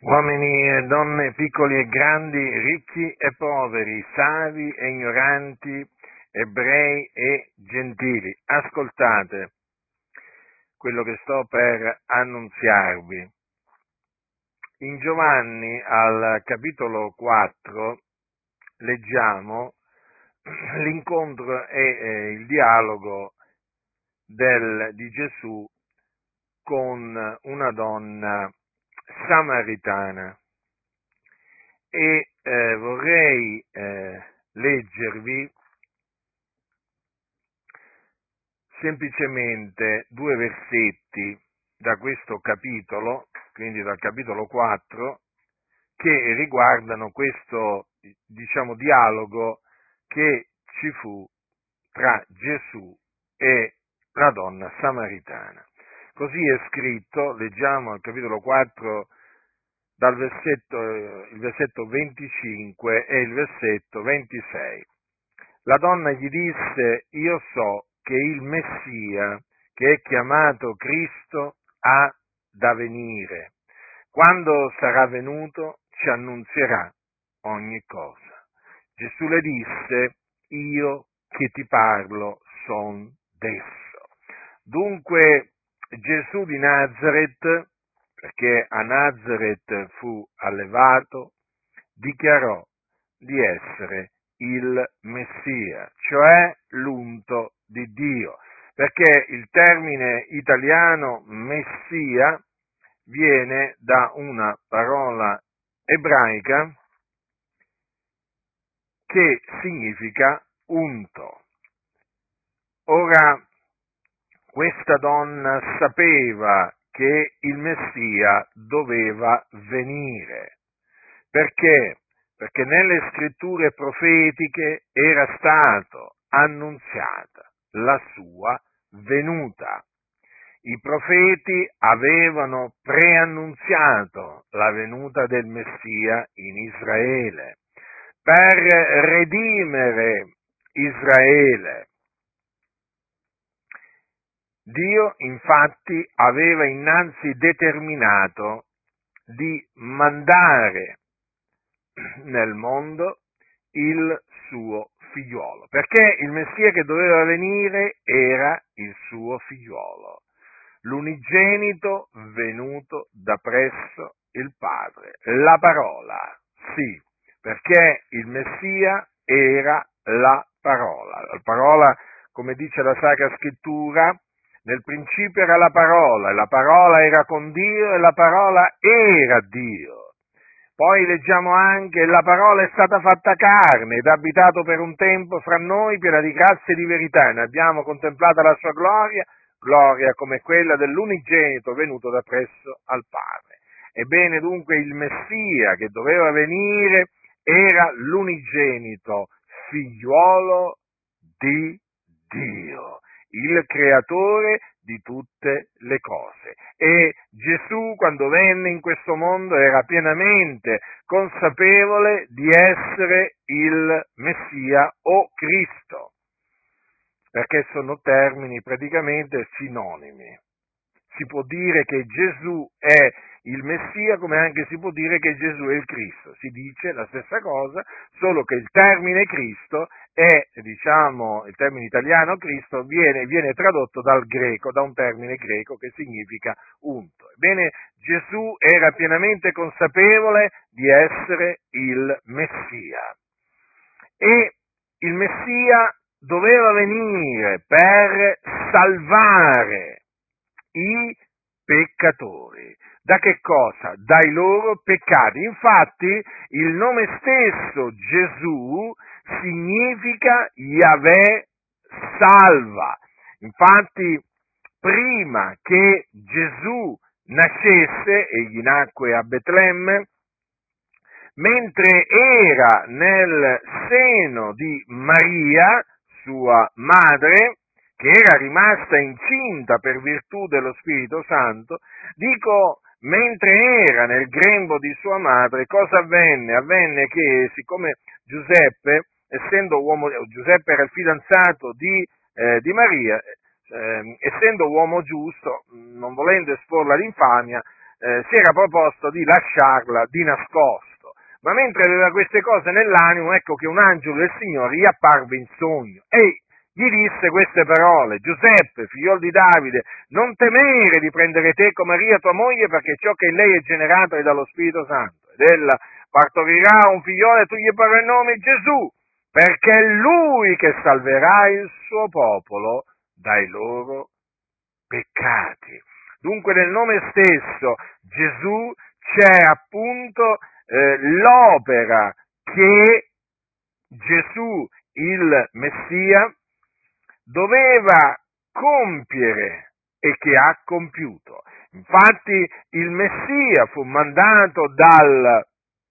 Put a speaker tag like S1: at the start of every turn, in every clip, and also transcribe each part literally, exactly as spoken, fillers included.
S1: Uomini e donne, piccoli e grandi, ricchi e poveri, savi e ignoranti, ebrei e gentili, ascoltate quello che sto per annunziarvi. In Giovanni, al capitolo quattro, leggiamo l'incontro e eh, il dialogo del, di Gesù con una donna samaritana e eh, vorrei eh, leggervi semplicemente due versetti da questo capitolo, quindi dal capitolo quattro, che riguardano questo, diciamo, dialogo che ci fu tra Gesù e la donna samaritana. Così è scritto, leggiamo al capitolo quattro dal versetto, il versetto venticinque e il versetto ventisei. La donna gli disse: io so che il Messia, che è chiamato Cristo, ha da venire. Quando sarà venuto ci annunzierà ogni cosa. Gesù le disse: io che ti parlo son d'esso. Dunque Gesù di Nazaret, perché a Nazaret fu allevato, dichiarò di essere il Messia, cioè l'unto di Dio, perché il termine italiano Messia viene da una parola ebraica che significa unto. Ora, questa donna sapeva che il Messia doveva venire. Perché? Perché nelle scritture profetiche era stato annunziata la sua venuta. I profeti avevano preannunziato la venuta del Messia in Israele per redimere Israele. Dio infatti aveva innanzi determinato di mandare nel mondo il suo figliuolo, perché il Messia che doveva venire era il suo figliuolo, l'unigenito venuto da presso il Padre, la parola, sì, perché il Messia era la parola, la parola, come dice la Sacra Scrittura, nel principio era la parola, e la parola era con Dio, e la parola era Dio. Poi leggiamo anche: la parola è stata fatta carne ed ha abitato per un tempo fra noi, piena di grazia e di verità, e ne abbiamo contemplata la sua gloria, gloria come quella dell'unigenito venuto da presso al Padre. Ebbene dunque il Messia che doveva venire era l'unigenito figliuolo di Dio, il creatore di tutte le cose. E Gesù, quando venne in questo mondo, era pienamente consapevole di essere il Messia o Cristo, perché sono termini praticamente sinonimi. Si può dire che Gesù è il Messia, come anche si può dire che Gesù è il Cristo. Si dice la stessa cosa, solo che il termine Cristo è, diciamo, il termine italiano Cristo viene, viene tradotto dal greco, da un termine greco che significa unto. Ebbene, Gesù era pienamente consapevole di essere il Messia. E il Messia doveva venire per salvare i peccatori. Da che cosa? Dai loro peccati. Infatti il nome stesso Gesù significa Yahweh salva. Infatti prima che Gesù nascesse, egli nacque a Betlemme, mentre era nel seno di Maria, sua madre, che era rimasta incinta per virtù dello Spirito Santo, dico, mentre era nel grembo di sua madre, cosa avvenne? Avvenne che, siccome Giuseppe, essendo uomo, Giuseppe era il fidanzato di, eh, di Maria, eh, essendo uomo giusto, non volendo esporla all'infamia, eh, si era proposto di lasciarla di nascosto. Ma mentre aveva queste cose nell'animo, ecco che un angelo del Signore gli apparve in sogno e gli disse queste parole: Giuseppe, figliol di Davide, non temere di prendere te con Maria tua moglie, perché ciò che in lei è generato è dallo Spirito Santo. Ed ella partorirà un figliolo e tu gli porrai il nome Gesù, perché è lui che salverà il suo popolo dai loro peccati. Dunque nel nome stesso Gesù c'è appunto eh, l'opera che Gesù, il Messia, doveva compiere e che ha compiuto. Infatti il Messia fu mandato dal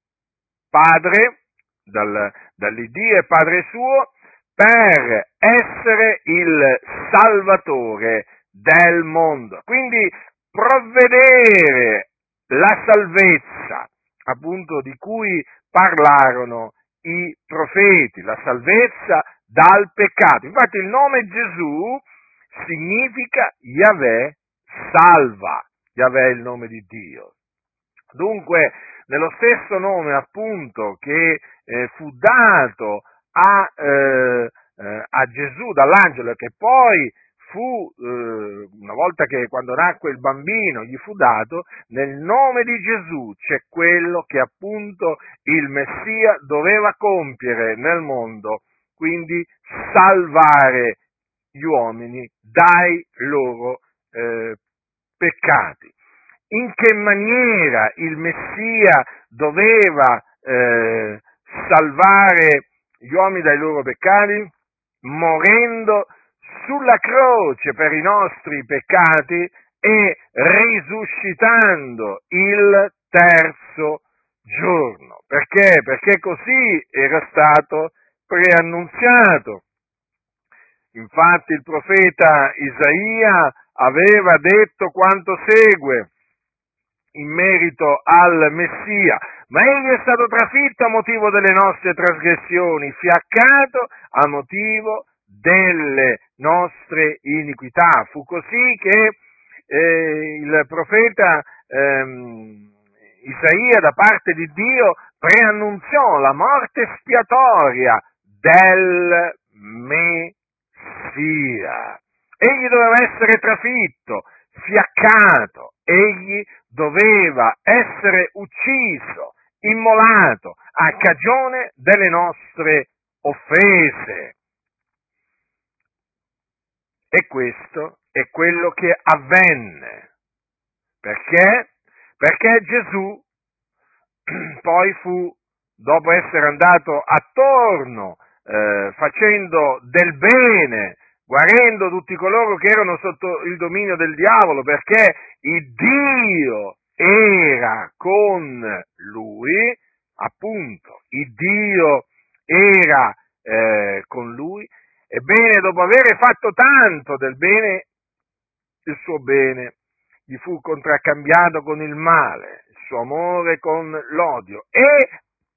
S1: Padre, dal, dall'Iddio e Padre suo, per essere il Salvatore del mondo. Quindi provvedere la salvezza, appunto, di cui parlarono i profeti, la salvezza dal peccato. Infatti il nome Gesù significa Yahweh salva. Yahweh è il nome di Dio. Dunque, nello stesso nome appunto che eh, fu dato a, eh, eh, a Gesù dall'angelo, che poi fu, eh, una volta che quando nacque il bambino gli fu dato, nel nome di Gesù c'è quello che appunto il Messia doveva compiere nel mondo, quindi salvare gli uomini dai loro eh, peccati. In che maniera il Messia doveva eh, salvare gli uomini dai loro peccati? Morendo sulla croce per i nostri peccati e risuscitando il terzo giorno. Perché? Perché così era stato preannunziato. Infatti il profeta Isaia aveva detto quanto segue in merito al Messia: ma egli è stato trafitto a motivo delle nostre trasgressioni, fiaccato a motivo delle nostre iniquità. Fu così che eh, il profeta ehm, Isaia, da parte di Dio, preannunziò la morte spiatoria del Messia. Egli doveva essere trafitto, fiaccato, egli doveva essere ucciso, immolato, a cagione delle nostre offese. E questo è quello che avvenne. Perché? Perché Gesù poi fu, dopo essere andato attorno, eh, facendo del bene, guarendo tutti coloro che erano sotto il dominio del diavolo, perché il Dio era con lui, appunto, il Dio era eh, con lui, ebbene, dopo aver fatto tanto del bene, il suo bene gli fu contraccambiato con il male, il suo amore con l'odio, e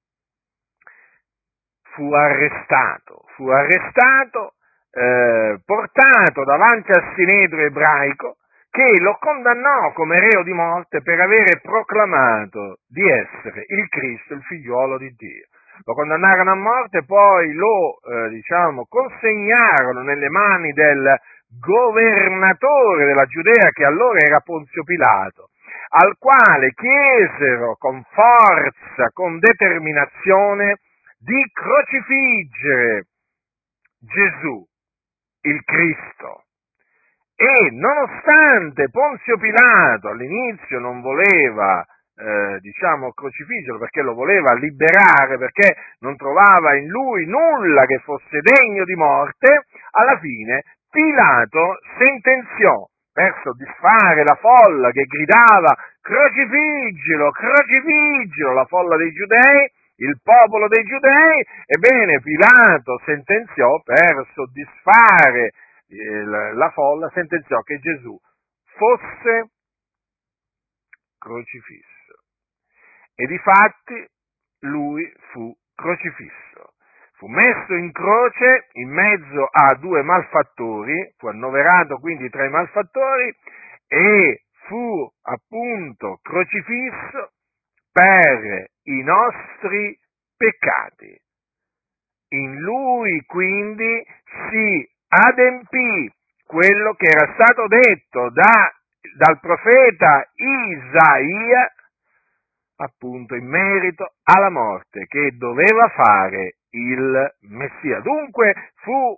S1: fu arrestato, fu arrestato, eh, portato davanti al sinedrio ebraico, che lo condannò come reo di morte per avere proclamato di essere il Cristo, il figliuolo di Dio. Lo condannarono a morte, poi lo, eh, diciamo, consegnarono nelle mani del governatore della Giudea, che allora era Ponzio Pilato, al quale chiesero con forza, con determinazione, di crocifiggere Gesù, il Cristo. E nonostante Ponzio Pilato all'inizio non voleva, eh, diciamo, crocifiggerlo, perché lo voleva liberare, perché non trovava in lui nulla che fosse degno di morte, alla fine Pilato sentenziò, per soddisfare la folla che gridava crocifiggilo, crocifiggilo, la folla dei giudei, il popolo dei giudei, ebbene Pilato sentenziò, per soddisfare la folla, sentenziò che Gesù fosse crocifisso. E difatti lui fu crocifisso. Fu messo in croce in mezzo a due malfattori, fu annoverato quindi tra i malfattori, e fu appunto crocifisso per i nostri peccati. In lui quindi si adempì quello che era stato detto da, dal profeta Isaia, appunto in merito alla morte che doveva fare il Messia. Dunque fu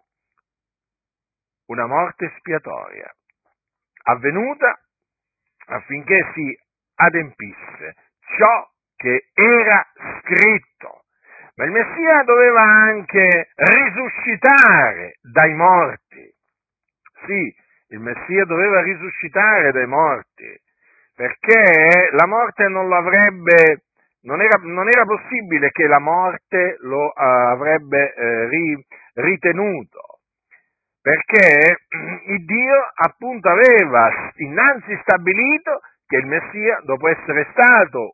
S1: una morte spiatoria, avvenuta affinché si adempisse ciò che era scritto. Ma il Messia doveva anche risuscitare dai morti. Sì, il Messia doveva risuscitare dai morti, perché la morte non lo avrebbe, non era, non era possibile che la morte lo uh, avrebbe uh, ri, ritenuto, perché il Dio appunto aveva innanzi stabilito che il Messia, dopo essere stato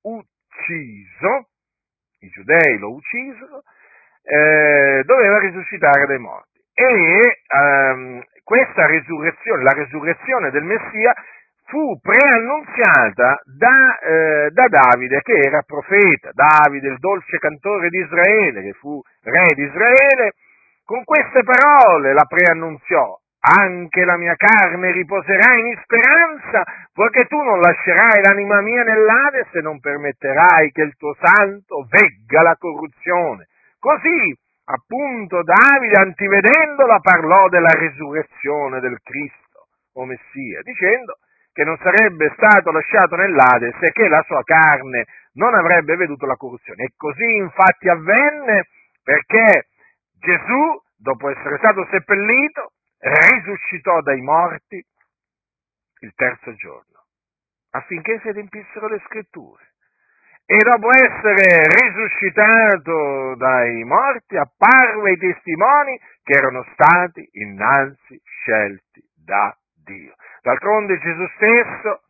S1: ucciso, i giudei lo uccisero, eh, doveva risuscitare dai morti. E ehm, questa risurrezione, la risurrezione del Messia, fu preannunziata da, eh, da Davide, che era profeta. Davide, il dolce cantore di Israele, che fu re di Israele, con queste parole la preannunziò: anche la mia carne riposerà in speranza, poiché tu non lascerai l'anima mia nell'Ades e non permetterai che il tuo santo vegga la corruzione. Così, appunto, Davide, antivedendola, parlò della risurrezione del Cristo, o Messia, dicendo che non sarebbe stato lasciato nell'Ades e che la sua carne non avrebbe veduto la corruzione. E così infatti avvenne, perché Gesù, dopo essere stato seppellito, risuscitò dai morti il terzo giorno, affinché si adempissero le scritture. E dopo essere risuscitato dai morti, apparve ai testimoni che erano stati innanzi scelti da Dio. D'altronde Gesù stesso,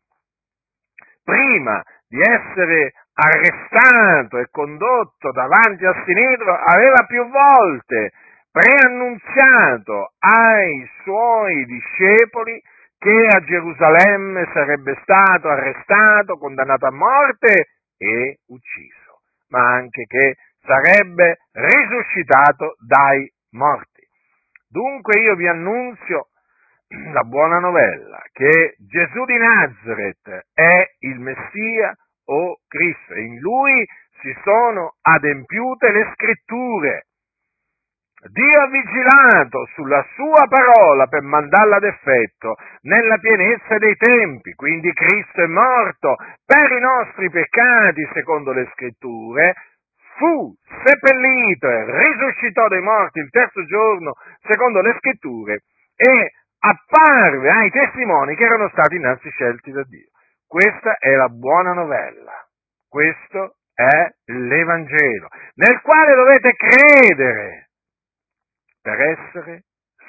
S1: prima di essere arrestato e condotto davanti al Sinedrio, aveva più volte preannunziato ai suoi discepoli che a Gerusalemme sarebbe stato arrestato, condannato a morte e ucciso, ma anche che sarebbe risuscitato dai morti. Dunque io vi annunzio la buona novella, che Gesù di Nazaret è il Messia o Cristo, e in lui si sono adempiute le scritture. Dio ha vigilato sulla sua parola per mandarla ad effetto nella pienezza dei tempi, quindi Cristo è morto per i nostri peccati secondo le scritture, fu seppellito e risuscitò dai morti il terzo giorno secondo le scritture e apparve ai testimoni che erano stati innanzi scelti da Dio. Questa è la buona novella, questo è l'Evangelo, nel quale dovete credere per essere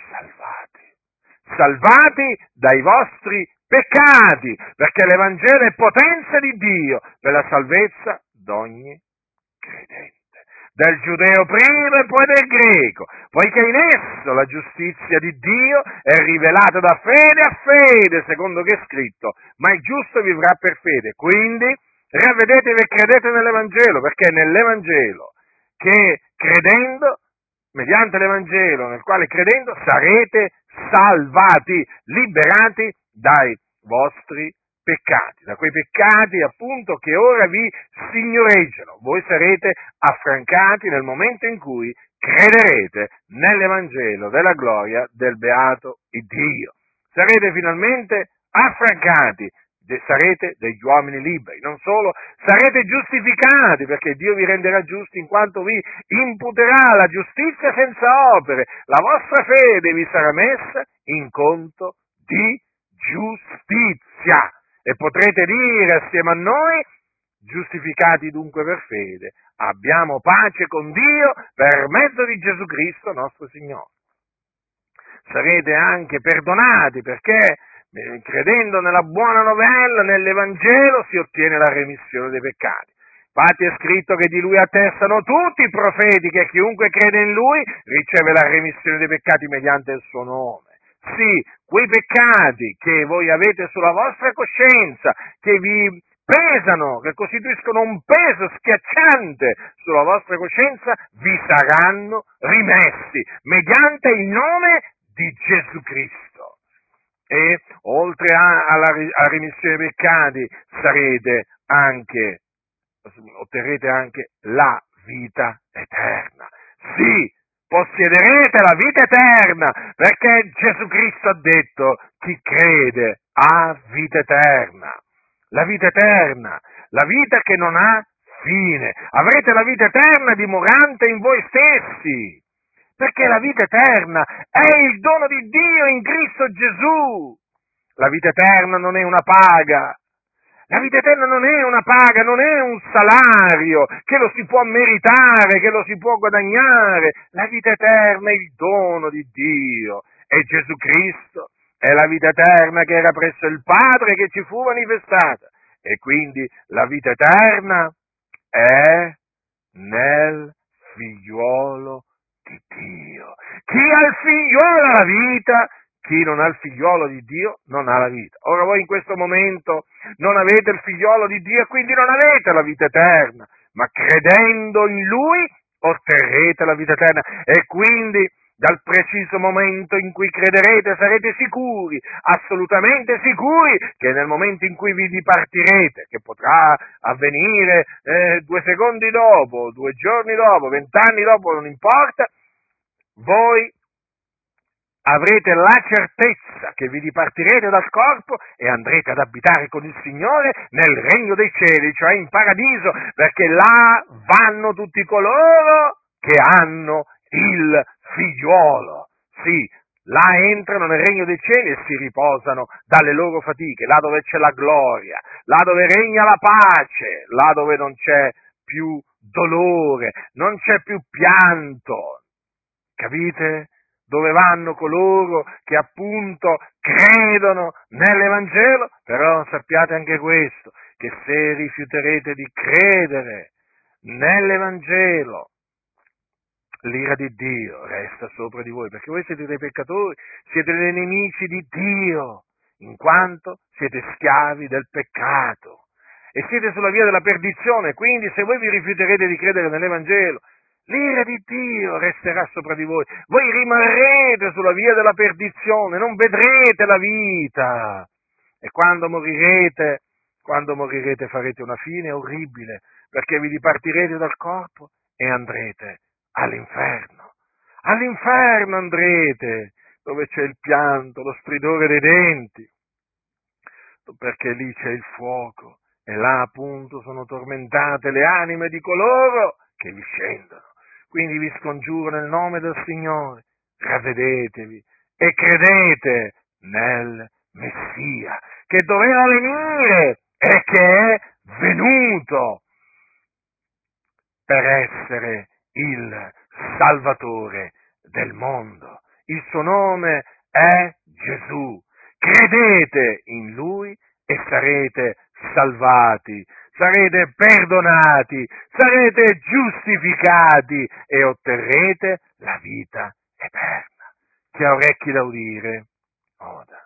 S1: salvati, salvati dai vostri peccati, perché l'Evangelo è potenza di Dio per la salvezza d'ogni credente, del giudeo prima e poi del greco, poiché in esso la giustizia di Dio è rivelata da fede a fede, secondo che è scritto, ma il giusto vivrà per fede. Quindi ravvedetevi e credete nell'Evangelo, perché è nell'Evangelo che credendo, mediante l'Evangelo nel quale credendo sarete salvati, liberati dai vostri peccati, da quei peccati appunto che ora vi signoreggiano. Voi sarete affrancati nel momento in cui crederete nell'Evangelo della gloria del beato Dio. Sarete finalmente affrancati, sarete degli uomini liberi, non solo, sarete giustificati, perché Dio vi renderà giusti in quanto vi imputerà la giustizia senza opere, la vostra fede vi sarà messa in conto di giustizia, e potrete dire assieme a noi: giustificati dunque per fede, abbiamo pace con Dio per mezzo di Gesù Cristo nostro Signore. Sarete anche perdonati, perché credendo nella buona novella, nell'Evangelo, si ottiene la remissione dei peccati. Infatti è scritto che di Lui attestano tutti i profeti che chiunque crede in Lui riceve la remissione dei peccati mediante il suo nome. sì, quei peccati che voi avete sulla vostra coscienza, che vi pesano, che costituiscono un peso schiacciante sulla vostra coscienza, vi saranno rimessi mediante il nome di Gesù Cristo. E oltre a, alla, alla remissione dei peccati sarete anche, otterrete anche la vita eterna. Sì, possiederete la vita eterna, perché Gesù Cristo ha detto: chi crede ha vita eterna. La vita eterna, la vita che non ha fine. Avrete la vita eterna dimorante in voi stessi, perché la vita eterna è il dono di Dio in Cristo Gesù. La vita eterna non è una paga. La vita eterna non è una paga, non è un salario che lo si può meritare, che lo si può guadagnare. La vita eterna è il dono di Dio. E Gesù Cristo è la vita eterna che era presso il Padre, che ci fu manifestata. E quindi la vita eterna è nel figliuolo di Dio. Chi ha il figliuolo ha la vita, chi non ha il figliuolo di Dio non ha la vita. Ora voi in questo momento non avete il figliuolo di Dio e quindi non avete la vita eterna, ma credendo in Lui otterrete la vita eterna e quindi dal preciso momento in cui crederete sarete sicuri, assolutamente sicuri, che nel momento in cui vi dipartirete, che potrà avvenire eh, due secondi dopo, due giorni dopo, vent'anni dopo, non importa, voi avrete la certezza che vi dipartirete dal corpo e andrete ad abitare con il Signore nel regno dei cieli, cioè in paradiso, perché là vanno tutti coloro che hanno il figliuolo. Sì, là entrano nel regno dei cieli e si riposano dalle loro fatiche, là dove c'è la gloria, là dove regna la pace, là dove non c'è più dolore, non c'è più pianto. Capite? Dove vanno coloro che appunto credono nell'Evangelo, però sappiate anche questo, che se rifiuterete di credere nell'Evangelo, l'ira di Dio resta sopra di voi, perché voi siete dei peccatori, siete dei nemici di Dio, in quanto siete schiavi del peccato e siete sulla via della perdizione, quindi se voi vi rifiuterete di credere nell'Evangelo, l'ira di Dio resterà sopra di voi, voi rimarrete sulla via della perdizione, non vedrete la vita e quando morirete, quando morirete farete una fine orribile, perché vi dipartirete dal corpo e andrete all'inferno, all'inferno andrete, dove c'è il pianto, lo stridore dei denti, perché lì c'è il fuoco e là appunto sono tormentate le anime di coloro che vi scendono. Quindi vi scongiuro nel nome del Signore, ravvedetevi e credete nel Messia, che doveva venire e che è venuto per essere il Salvatore del mondo. Il suo nome è Gesù. Credete in Lui e sarete salvati, sarete perdonati, sarete giustificati e otterrete la vita eterna. Chi ha orecchi da udire, oda.